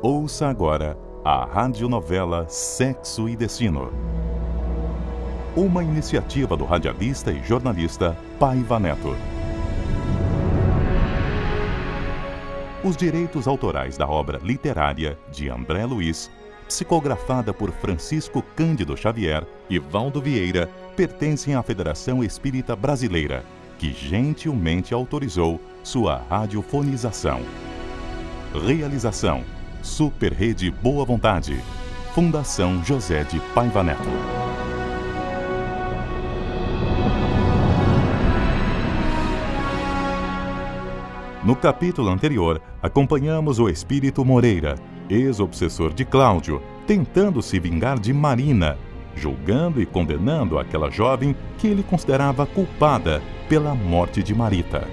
Ouça agora a radionovela Sexo e Destino. Uma iniciativa do radialista e jornalista Paiva Neto. Os direitos autorais da obra literária de André Luiz, psicografada por Francisco Cândido Xavier e Valdo Vieira, pertencem à Federação Espírita Brasileira, que gentilmente autorizou sua radiofonização. Realização: Super Rede Boa Vontade. Fundação José de Paiva Neto. No capítulo anterior, acompanhamos o espírito Moreira, ex-obsessor de Cláudio, tentando se vingar de Marina, julgando e condenando aquela jovem que ele considerava culpada pela morte de Marita.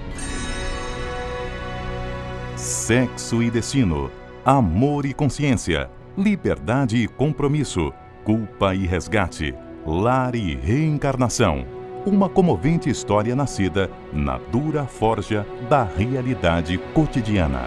Sexo e destino, amor e consciência, liberdade e compromisso, culpa e resgate, lar e reencarnação. Uma comovente história nascida na dura forja da realidade cotidiana.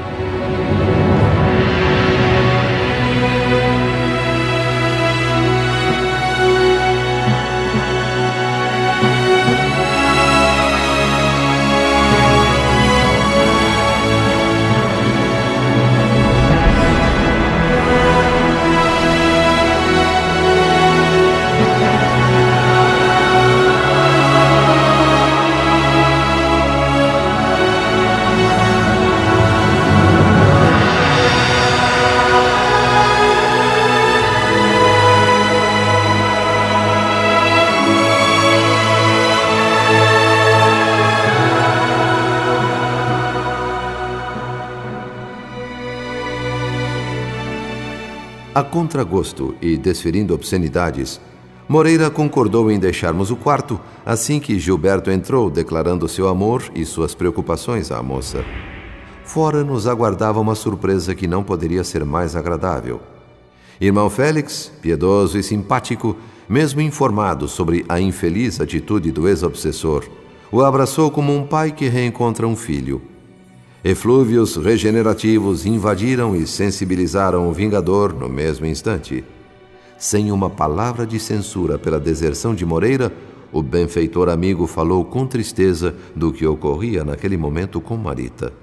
A contragosto e desferindo obscenidades, Moreira concordou em deixarmos o quarto assim que Gilberto entrou, declarando seu amor e suas preocupações à moça. Fora nos aguardava uma surpresa que não poderia ser mais agradável. Irmão Félix, piedoso e simpático, mesmo informado sobre a infeliz atitude do ex-obsessor, o abraçou como um pai que reencontra um filho. Eflúvios regenerativos invadiram e sensibilizaram o vingador no mesmo instante. Sem uma palavra de censura pela deserção de Moreira, o benfeitor amigo falou com tristeza do que ocorria naquele momento com Marita.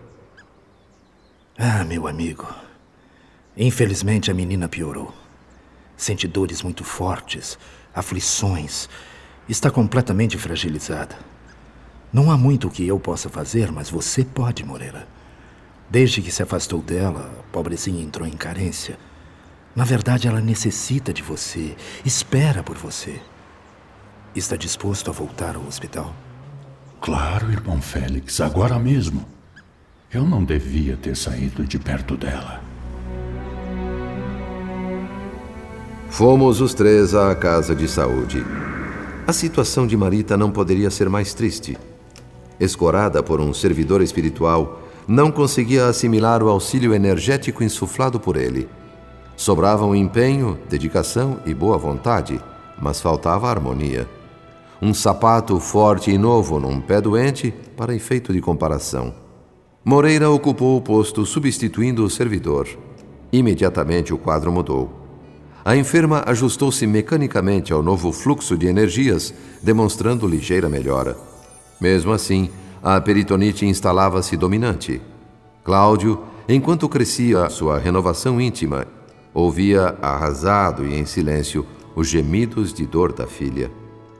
Meu amigo, infelizmente a menina piorou. Sente dores muito fortes, aflições, está completamente fragilizada. Não há muito o que eu possa fazer, mas você pode, Moreira. Desde que se afastou dela, a pobrezinha entrou em carência. Na verdade, ela necessita de você, espera por você. Está disposto a voltar ao hospital? Claro, irmão Félix, agora mesmo. Eu não devia ter saído de perto dela. Fomos os três à casa de saúde. A situação de Marita não poderia ser mais triste. Escorada por um servidor espiritual, não conseguia assimilar o auxílio energético insuflado por ele. Sobravam empenho, dedicação e boa vontade, mas faltava harmonia. Um sapato forte e novo num pé doente, para efeito de comparação. Moreira ocupou o posto substituindo o servidor. Imediatamente o quadro mudou. A enferma ajustou-se mecanicamente ao novo fluxo de energias, demonstrando ligeira melhora. Mesmo assim, a peritonite instalava-se dominante. Cláudio, enquanto crescia sua renovação íntima, ouvia arrasado e em silêncio os gemidos de dor da filha.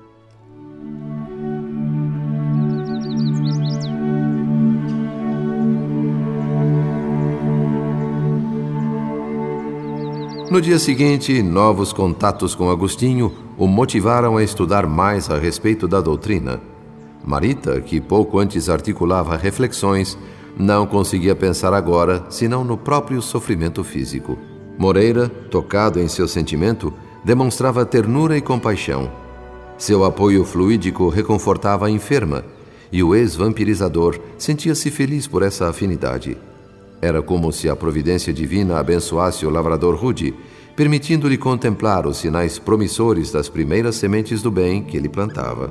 No dia seguinte, novos contatos com Agostinho o motivaram a estudar mais a respeito da doutrina. Marita, que pouco antes articulava reflexões, não conseguia pensar agora senão no próprio sofrimento físico. Moreira, tocado em seu sentimento, demonstrava ternura e compaixão. Seu apoio fluídico reconfortava a enferma, e o ex-vampirizador sentia-se feliz por essa afinidade. Era como se a providência divina abençoasse o lavrador rude, permitindo-lhe contemplar os sinais promissores das primeiras sementes do bem que ele plantava.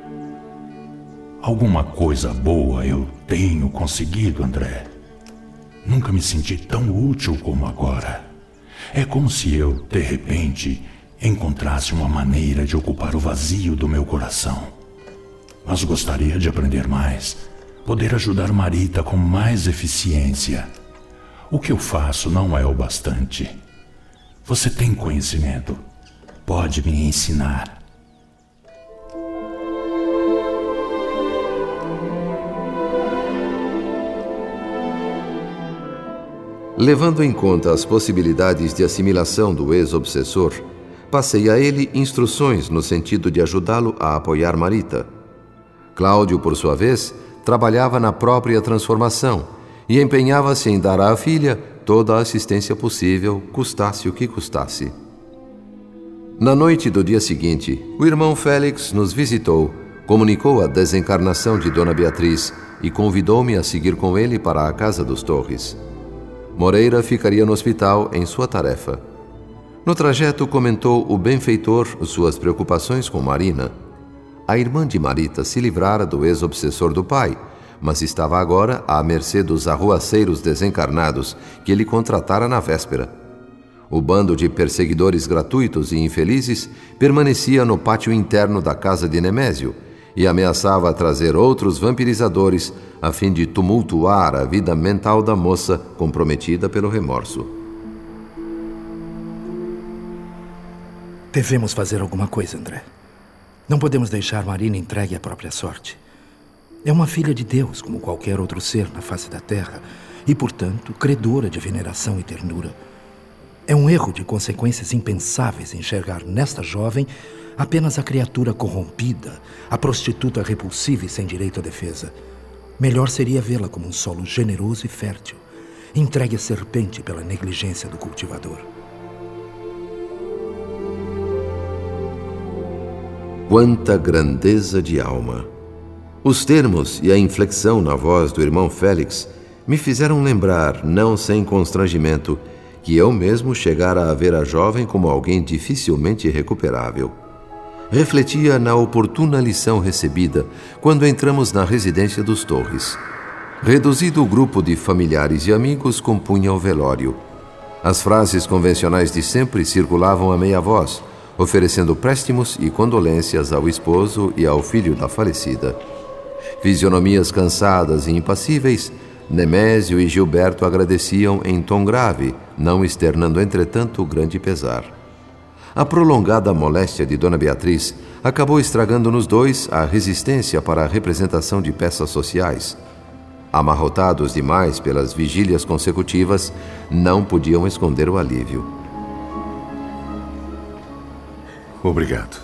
Alguma coisa boa eu tenho conseguido, André. Nunca me senti tão útil como agora. É como se eu, de repente, encontrasse uma maneira de ocupar o vazio do meu coração. Mas gostaria de aprender mais, poder ajudar Marita com mais eficiência. O que eu faço não é o bastante. Você tem conhecimento. Pode me ensinar. Levando em conta as possibilidades de assimilação do ex-obsessor, passei a ele instruções no sentido de ajudá-lo a apoiar Marita. Cláudio, por sua vez, trabalhava na própria transformação e empenhava-se em dar à filha toda a assistência possível, custasse o que custasse. Na noite do dia seguinte, o irmão Félix nos visitou, comunicou a desencarnação de Dona Beatriz e convidou-me a seguir com ele para a Casa dos Torres. Moreira ficaria no hospital em sua tarefa. No trajeto, comentou o benfeitor suas preocupações com Marina. A irmã de Marita se livrara do ex-obsessor do pai, mas estava agora à mercê dos arruaceiros desencarnados que ele contratara na véspera. O bando de perseguidores gratuitos e infelizes permanecia no pátio interno da casa de Nemésio e ameaçava trazer outros vampirizadores a fim de tumultuar a vida mental da moça comprometida pelo remorso. Devemos fazer alguma coisa, André. Não podemos deixar Marina entregue à própria sorte. É uma filha de Deus, como qualquer outro ser na face da terra, e, portanto, credora de veneração e ternura. É um erro de consequências impensáveis enxergar nesta jovem apenas a criatura corrompida, a prostituta repulsiva e sem direito à defesa. Melhor seria vê-la como um solo generoso e fértil, entregue à serpente pela negligência do cultivador. Quanta grandeza de alma! Os termos e a inflexão na voz do irmão Félix me fizeram lembrar, não sem constrangimento, que eu mesmo chegara a ver a jovem como alguém dificilmente recuperável. Refletia na oportuna lição recebida quando entramos na residência dos Torres. Reduzido o grupo de familiares e amigos compunha o velório. As frases convencionais de sempre circulavam a meia voz, oferecendo préstimos e condolências ao esposo e ao filho da falecida. Fisionomias cansadas e impassíveis, Nemésio e Gilberto agradeciam em tom grave, não externando, entretanto, grande pesar. A prolongada moléstia de Dona Beatriz acabou estragando nos dois a resistência para a representação de peças sociais. Amarrotados demais pelas vigílias consecutivas, não podiam esconder o alívio. Obrigado.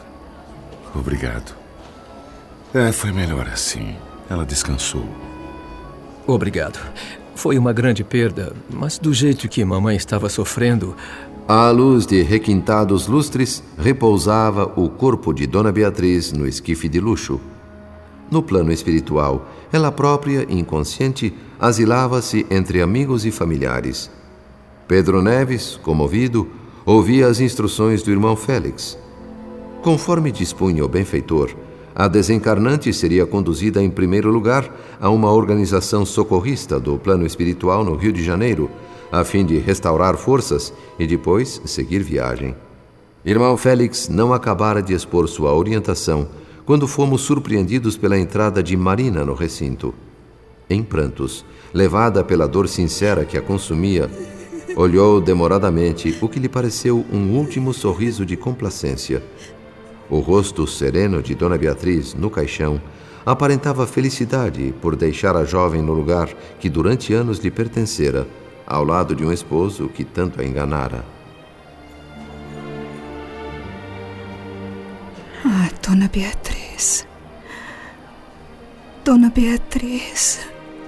Foi melhor assim. Ela descansou. Obrigado. Foi uma grande perda, mas do jeito que mamãe estava sofrendo... À luz de requintados lustres, repousava o corpo de Dona Beatriz no esquife de luxo. No plano espiritual, ela própria, inconsciente, asilava-se entre amigos e familiares. Pedro Neves, comovido, ouvia as instruções do irmão Félix. Conforme dispunha o benfeitor, a desencarnante seria conduzida em primeiro lugar a uma organização socorrista do plano espiritual no Rio de Janeiro, a fim de restaurar forças e depois seguir viagem. Irmão Félix não acabara de expor sua orientação quando fomos surpreendidos pela entrada de Marina no recinto. Em prantos, levada pela dor sincera que a consumia, olhou demoradamente o que lhe pareceu um último sorriso de complacência. O rosto sereno de Dona Beatriz, no caixão, aparentava felicidade por deixar a jovem no lugar que durante anos lhe pertencera, ao lado de um esposo que tanto a enganara. Ah, Dona Beatriz. Dona Beatriz.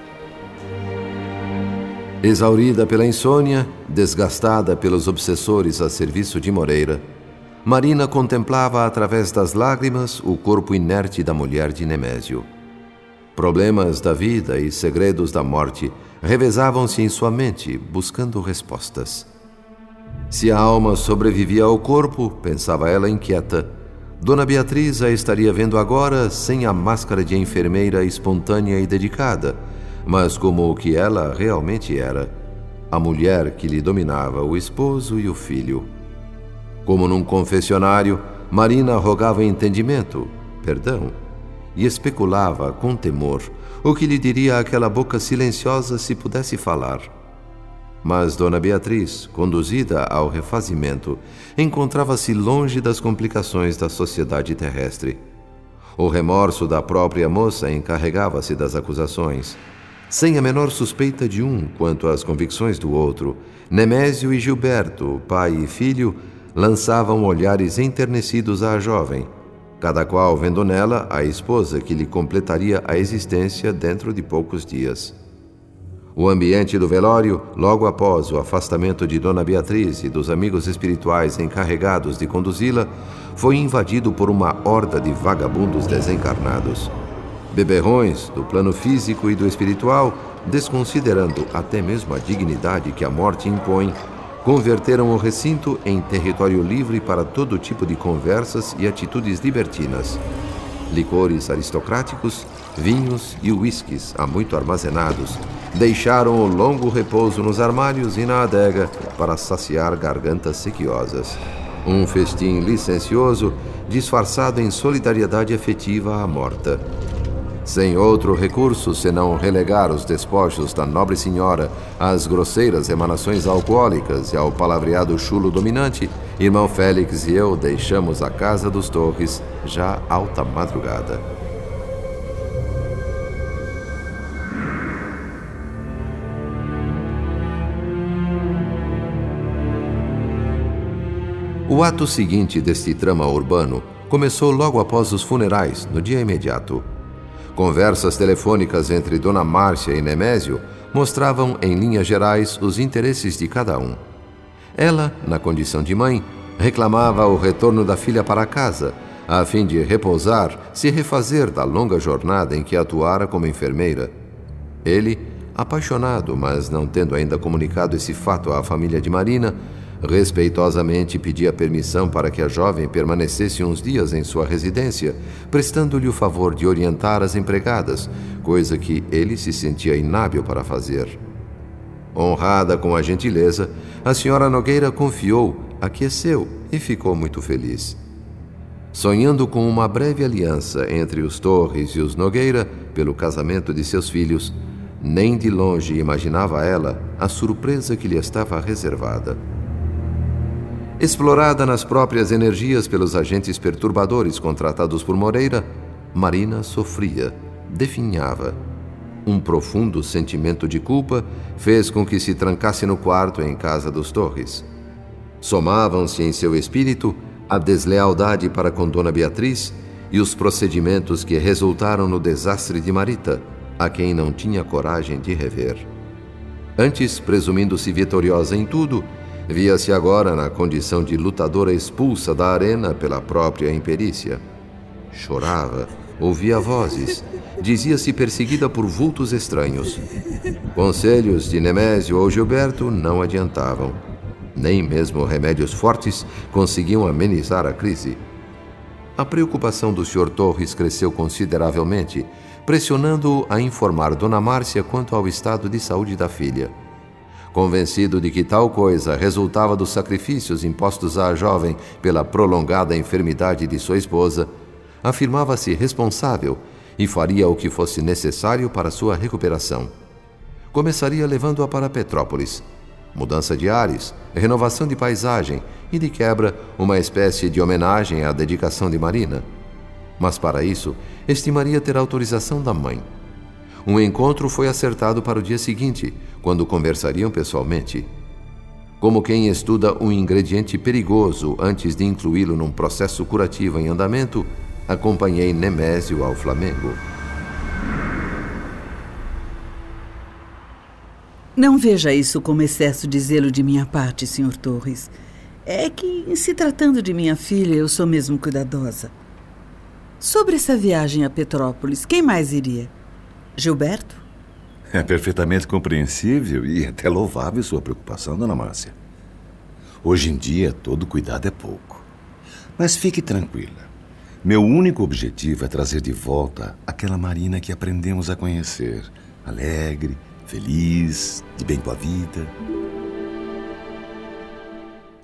Exaurida pela insônia, desgastada pelos obsessores a serviço de Moreira, Marina contemplava através das lágrimas o corpo inerte da mulher de Nemésio. Problemas da vida e segredos da morte revezavam-se em sua mente, buscando respostas. Se a alma sobrevivia ao corpo, pensava ela inquieta, Dona Beatriz a estaria vendo agora sem a máscara de enfermeira espontânea e dedicada, mas como o que ela realmente era, a mulher que lhe dominava o esposo e o filho. Como num confessionário, Marina rogava entendimento, perdão, e especulava com temor o que lhe diria aquela boca silenciosa se pudesse falar. Mas Dona Beatriz, conduzida ao refazimento, encontrava-se longe das complicações da sociedade terrestre. O remorso da própria moça encarregava-se das acusações. Sem a menor suspeita de um quanto às convicções do outro, Nemésio e Gilberto, pai e filho, lançavam olhares enternecidos à jovem, cada qual vendo nela a esposa que lhe completaria a existência dentro de poucos dias. O ambiente do velório, logo após o afastamento de Dona Beatriz e dos amigos espirituais encarregados de conduzi-la, foi invadido por uma horda de vagabundos desencarnados. Beberrões do plano físico e do espiritual, desconsiderando até mesmo a dignidade que a morte impõe, converteram o recinto em território livre para todo tipo de conversas e atitudes libertinas. Licores aristocráticos, vinhos e uísques há muito armazenados deixaram o longo repouso nos armários e na adega para saciar gargantas sequiosas. Um festim licencioso disfarçado em solidariedade afetiva à morta. Sem outro recurso senão relegar os despojos da nobre senhora às grosseiras emanações alcoólicas e ao palavreado chulo dominante, irmão Félix e eu deixamos a casa dos Torres já alta madrugada. O ato seguinte deste drama urbano começou logo após os funerais, no dia imediato. Conversas telefônicas entre Dona Márcia e Nemésio mostravam, em linhas gerais, os interesses de cada um. Ela, na condição de mãe, reclamava o retorno da filha para casa, a fim de repousar, se refazer da longa jornada em que atuara como enfermeira. Ele, apaixonado, mas não tendo ainda comunicado esse fato à família de Marina, respeitosamente pedia permissão para que a jovem permanecesse uns dias em sua residência, prestando-lhe o favor de orientar as empregadas, coisa que ele se sentia inábil para fazer. Honrada com a gentileza, a senhora Nogueira confiou, aqueceu e ficou muito feliz. Sonhando com uma breve aliança entre os Torres e os Nogueira pelo casamento de seus filhos, nem de longe imaginava ela a surpresa que lhe estava reservada. Explorada nas próprias energias pelos agentes perturbadores contratados por Moreira, Marina sofria, definhava. Um profundo sentimento de culpa fez com que se trancasse no quarto em casa dos Torres. Somavam-se em seu espírito a deslealdade para com Dona Beatriz e os procedimentos que resultaram no desastre de Marita, a quem não tinha coragem de rever. Antes, presumindo-se vitoriosa em tudo, via-se agora na condição de lutadora expulsa da arena pela própria imperícia. Chorava, ouvia vozes, dizia-se perseguida por vultos estranhos. Conselhos de Nemésio ou Gilberto não adiantavam. Nem mesmo remédios fortes conseguiam amenizar a crise. A preocupação do Sr. Torres cresceu consideravelmente, pressionando-o a informar Dona Márcia quanto ao estado de saúde da filha. Convencido de que tal coisa resultava dos sacrifícios impostos à jovem pela prolongada enfermidade de sua esposa, afirmava-se responsável e faria o que fosse necessário para sua recuperação. Começaria levando-a para Petrópolis. Mudança de ares, renovação de paisagem e, de quebra, uma espécie de homenagem à dedicação de Marina. Mas, para isso, estimaria ter autorização da mãe. Um encontro foi acertado para o dia seguinte, quando conversariam pessoalmente. Como quem estuda um ingrediente perigoso antes de incluí-lo num processo curativo em andamento, acompanhei Nemésio ao Flamengo. Não veja isso como excesso de zelo de minha parte, Sr. Torres. É que, em se tratando de minha filha, eu sou mesmo cuidadosa. Sobre essa viagem a Petrópolis, quem mais iria? Gilberto? É perfeitamente compreensível e até louvável sua preocupação, Dona Márcia. Hoje em dia, todo cuidado é pouco. Mas fique tranquila. Meu único objetivo é trazer de volta aquela Marina que aprendemos a conhecer. Alegre, feliz, de bem com a vida.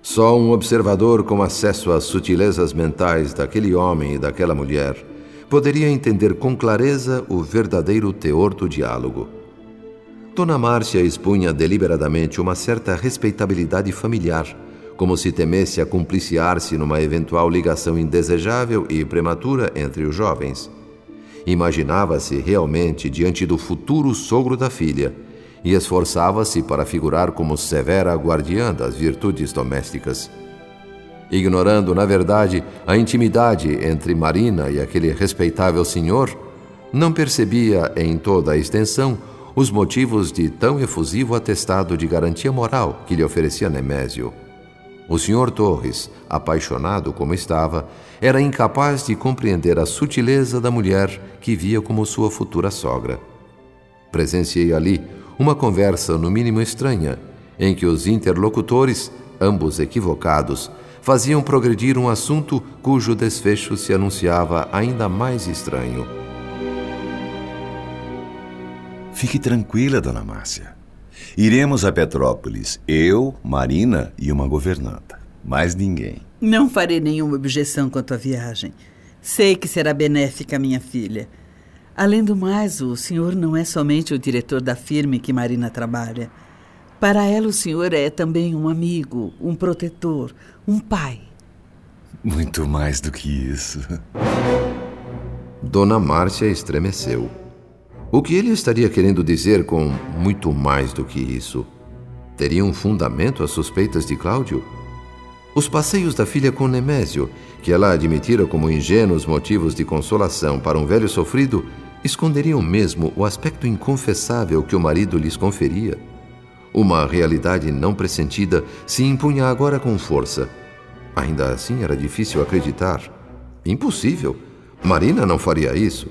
Só um observador com acesso às sutilezas mentais daquele homem e daquela mulher poderia entender com clareza o verdadeiro teor do diálogo. Dona Márcia expunha deliberadamente uma certa respeitabilidade familiar, como se temesse acumpliciar-se numa eventual ligação indesejável e prematura entre os jovens. Imaginava-se realmente diante do futuro sogro da filha e esforçava-se para figurar como severa guardiã das virtudes domésticas. Ignorando, na verdade, a intimidade entre Marina e aquele respeitável senhor, não percebia em toda a extensão os motivos de tão efusivo atestado de garantia moral que lhe oferecia Nemésio. O Sr. Torres, apaixonado como estava, era incapaz de compreender a sutileza da mulher que via como sua futura sogra. Presenciei ali uma conversa no mínimo estranha, em que os interlocutores, ambos equivocados, faziam progredir um assunto cujo desfecho se anunciava ainda mais estranho. Fique tranquila, Dona Márcia. Iremos a Petrópolis, eu, Marina e uma governanta. Mais ninguém. Não farei nenhuma objeção quanto à viagem. Sei que será benéfica à minha filha. Além do mais, o senhor não é somente o diretor da firma em que Marina trabalha. Para ela, o senhor é também um amigo, um protetor, um pai. Muito mais do que isso. Dona Márcia estremeceu. O que ele estaria querendo dizer com muito mais do que isso? Teria um fundamento as suspeitas de Cláudio? Os passeios da filha com Nemésio, que ela admitira como ingênuos motivos de consolação para um velho sofrido, esconderiam mesmo o aspecto inconfessável que o marido lhes conferia. Uma realidade não pressentida se impunha agora com força. Ainda assim era difícil acreditar. Impossível. Marina não faria isso.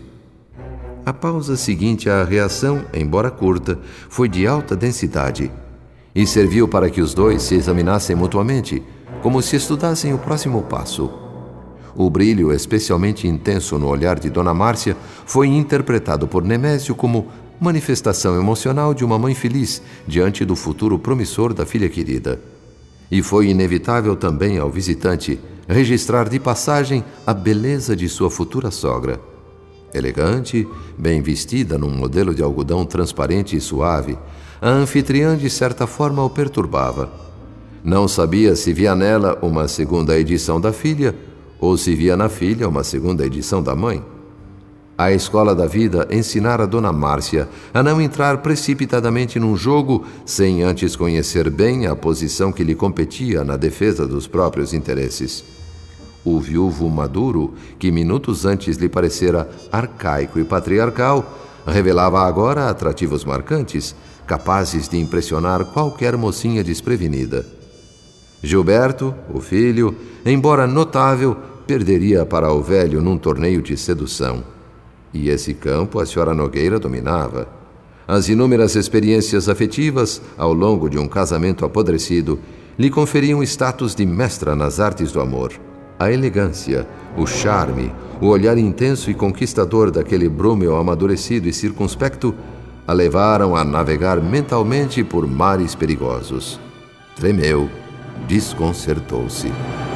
A pausa seguinte à reação, embora curta, foi de alta densidade e serviu para que os dois se examinassem mutuamente, como se estudassem o próximo passo. O brilho especialmente intenso no olhar de Dona Márcia foi interpretado por Nemésio como manifestação emocional de uma mãe feliz diante do futuro promissor da filha querida. E foi inevitável também ao visitante registrar de passagem a beleza de sua futura sogra. Elegante, bem vestida num modelo de algodão transparente e suave, a anfitriã de certa forma o perturbava. Não sabia se via nela uma segunda edição da filha ou se via na filha uma segunda edição da mãe. A escola da vida ensinara Dona Márcia a não entrar precipitadamente num jogo sem antes conhecer bem a posição que lhe competia na defesa dos próprios interesses. O viúvo maduro, que minutos antes lhe parecera arcaico e patriarcal, revelava agora atrativos marcantes, capazes de impressionar qualquer mocinha desprevenida. Gilberto, o filho, embora notável, perderia para o velho num torneio de sedução. E esse campo a senhora Nogueira dominava. As inúmeras experiências afetivas, ao longo de um casamento apodrecido, lhe conferiam status de mestra nas artes do amor. A elegância, o charme, o olhar intenso e conquistador daquele Brumel amadurecido e circunspecto a levaram a navegar mentalmente por mares perigosos. Tremeu, desconcertou-se.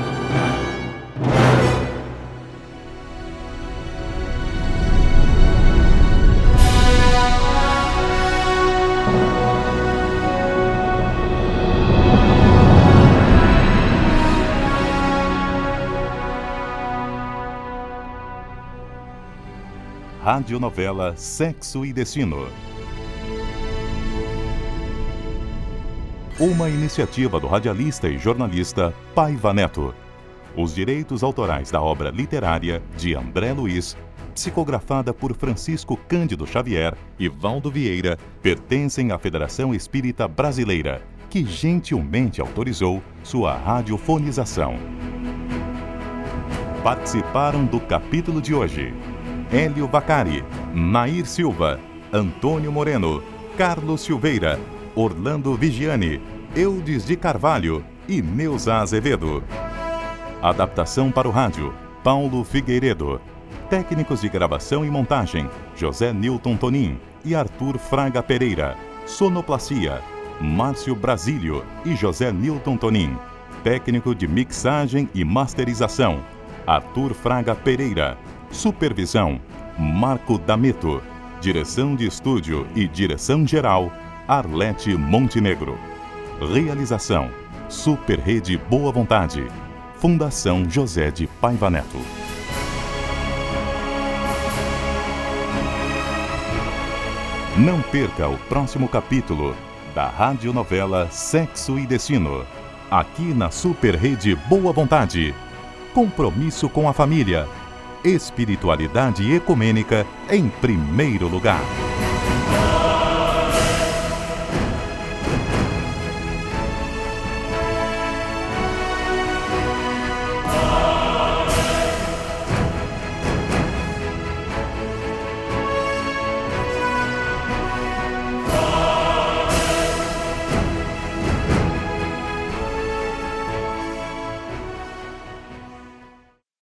Radionovela Sexo e Destino. Uma iniciativa do radialista e jornalista Paiva Neto. Os direitos autorais da obra literária de André Luiz, psicografada por Francisco Cândido Xavier e Valdo Vieira, pertencem à Federação Espírita Brasileira, que gentilmente autorizou sua radiofonização. Participaram do capítulo de hoje Hélio Vacari, Nair Silva, Antônio Moreno, Carlos Silveira, Orlando Vigiani, Eudes de Carvalho e Neuza Azevedo. Adaptação para o rádio, Paulo Figueiredo. Técnicos de gravação e montagem, José Nilton Tonin e Arthur Fraga Pereira. Sonoplastia, Márcio Brasílio e José Nilton Tonin. Técnico de mixagem e masterização, Arthur Fraga Pereira. Supervisão, Marco D'Ameto. Direção de estúdio e direção geral, Arlete Montenegro. Realização, Super Rede Boa Vontade. Fundação José de Paiva Neto. Não perca o próximo capítulo da radionovela Sexo e Destino, aqui na Super Rede Boa Vontade. Compromisso com a família. Espiritualidade ecumênica em primeiro lugar.